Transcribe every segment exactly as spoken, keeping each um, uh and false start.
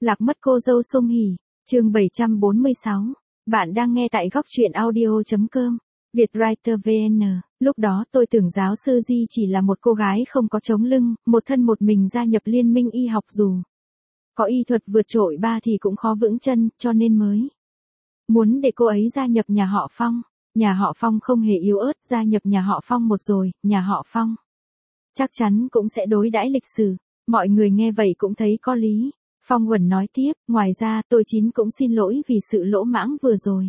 Lạc mất cô dâu Song Hỷ, chương bảy trăm bốn mươi sáu. Bạn đang nghe tại góc truyện audio chấm com. Vietwriter vê en. Lúc đó tôi tưởng giáo sư Di chỉ là một cô gái không có chống lưng, một thân một mình gia nhập liên minh y học, dù có y thuật vượt trội ba thì cũng khó vững chân, cho nên mới muốn để cô ấy gia nhập nhà họ Phong. Nhà họ Phong không hề yếu ớt, gia nhập nhà họ Phong một rồi, nhà họ Phong chắc chắn cũng sẽ đối đãi lịch sử. Mọi người nghe vậy cũng thấy có lý. Phong Quẩn nói tiếp, ngoài ra tôi chín cũng xin lỗi vì sự lỗ mãng vừa rồi.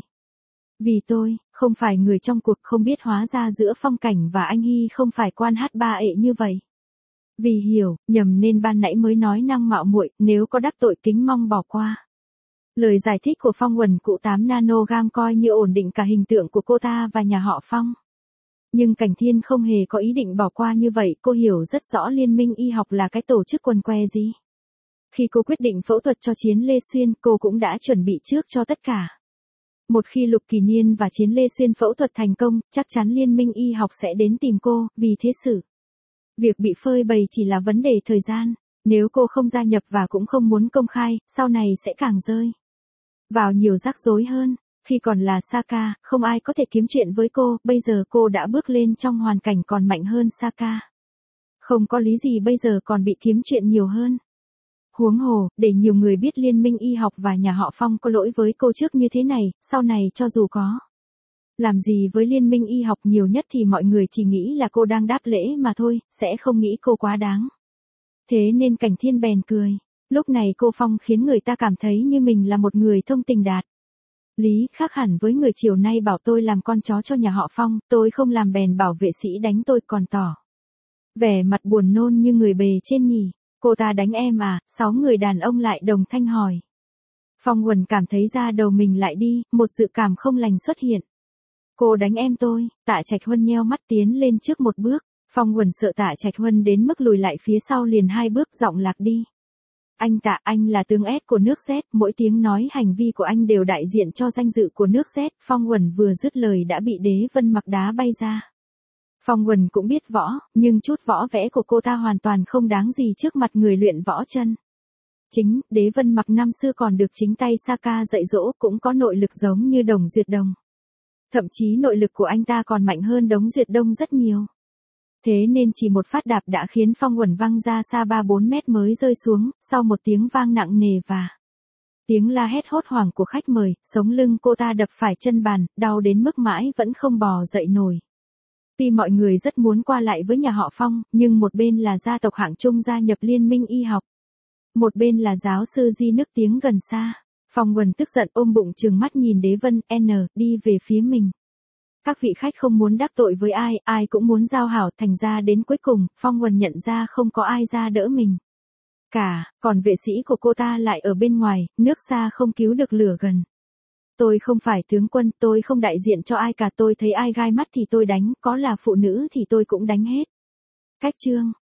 Vì tôi, không phải người trong cuộc, không biết hóa ra giữa Phong Cảnh và anh Hy không phải quan hát ba ệ như vậy. Vì hiểu, nhầm nên ban nãy mới nói năng mạo muội, nếu có đắc tội kính mong bỏ qua. Lời giải thích của Phong Quẩn cụ tám nanogam coi như ổn định cả hình tượng của cô ta và nhà họ Phong. Nhưng Cảnh Thiên không hề có ý định bỏ qua như vậy, cô hiểu rất rõ liên minh y học là cái tổ chức quần què gì. Khi cô quyết định phẫu thuật cho Chiến Lê Xuyên, cô cũng đã chuẩn bị trước cho tất cả. Một khi Lục Kỳ Niên và Chiến Lê Xuyên phẫu thuật thành công, chắc chắn liên minh y học sẽ đến tìm cô, vì thế sự việc bị phơi bày chỉ là vấn đề thời gian. Nếu cô không gia nhập và cũng không muốn công khai, sau này sẽ càng rơi vào nhiều rắc rối hơn. Khi còn là Saka, không ai có thể kiếm chuyện với cô, bây giờ cô đã bước lên trong hoàn cảnh còn mạnh hơn Saka. Không có lý gì bây giờ còn bị kiếm chuyện nhiều hơn. Huống hồ, để nhiều người biết liên minh y học và nhà họ Phong có lỗi với cô trước như thế này, sau này cho dù có làm gì với liên minh y học, nhiều nhất thì mọi người chỉ nghĩ là cô đang đáp lễ mà thôi, sẽ không nghĩ cô quá đáng. Thế nên Cảnh Thiên bèn cười. Lúc này cô Phong khiến người ta cảm thấy như mình là một người thông tình đạt lý, khác hẳn với người chiều nay bảo tôi làm con chó cho nhà họ Phong, tôi không làm bèn bảo vệ sĩ đánh tôi, còn tỏ vẻ mặt buồn nôn như người bề trên nhỉ. Cô ta đánh em à? Sáu người đàn ông lại đồng thanh hỏi. Phong Quẩn cảm thấy da đầu mình lại đi, một dự cảm không lành xuất hiện. Cô đánh em tôi? Tạ Trạch Huân nheo mắt tiến lên trước một bước. Phong Quẩn sợ Tạ Trạch Huân đến mức lùi lại phía sau liền hai bước, giọng lạc đi. Anh Tạ, anh là tướng S của nước Z, mỗi tiếng nói hành vi của anh đều đại diện cho danh dự của nước Z. Phong Quẩn vừa dứt lời đã bị Đế Vân Mặc đá bay ra. Phong Quẩn cũng biết võ, nhưng chút võ vẽ của cô ta hoàn toàn không đáng gì trước mặt người luyện võ chân chính. Đế Vân Mặc năm xưa còn được chính tay Saka dạy dỗ, cũng có nội lực giống như Đồng Duyệt Đồng. Thậm chí nội lực của anh ta còn mạnh hơn Đống Duyệt Đông rất nhiều. Thế nên chỉ một phát đạp đã khiến Phong Quẩn văng ra xa ba bốn mét mới rơi xuống, sau một tiếng vang nặng nề và tiếng la hét hốt hoảng của khách mời, sống lưng cô ta đập phải chân bàn, đau đến mức mãi vẫn không bò dậy nổi. Tuy mọi người rất muốn qua lại với nhà họ Phong, nhưng một bên là gia tộc hạng trung gia nhập liên minh y học, một bên là giáo sư Di nức tiếng gần xa. Phong Quẩn tức giận ôm bụng trừng mắt nhìn Đế Vân N đi về phía mình. Các vị khách không muốn đắc tội với ai, ai cũng muốn giao hảo, thành ra đến cuối cùng, Phong Quẩn nhận ra không có ai ra đỡ mình cả, còn vệ sĩ của cô ta lại ở bên ngoài, nước xa không cứu được lửa gần. Tôi không phải tướng quân, tôi không đại diện cho ai cả, tôi thấy ai gai mắt thì tôi đánh, có là phụ nữ thì tôi cũng đánh hết. Cách chương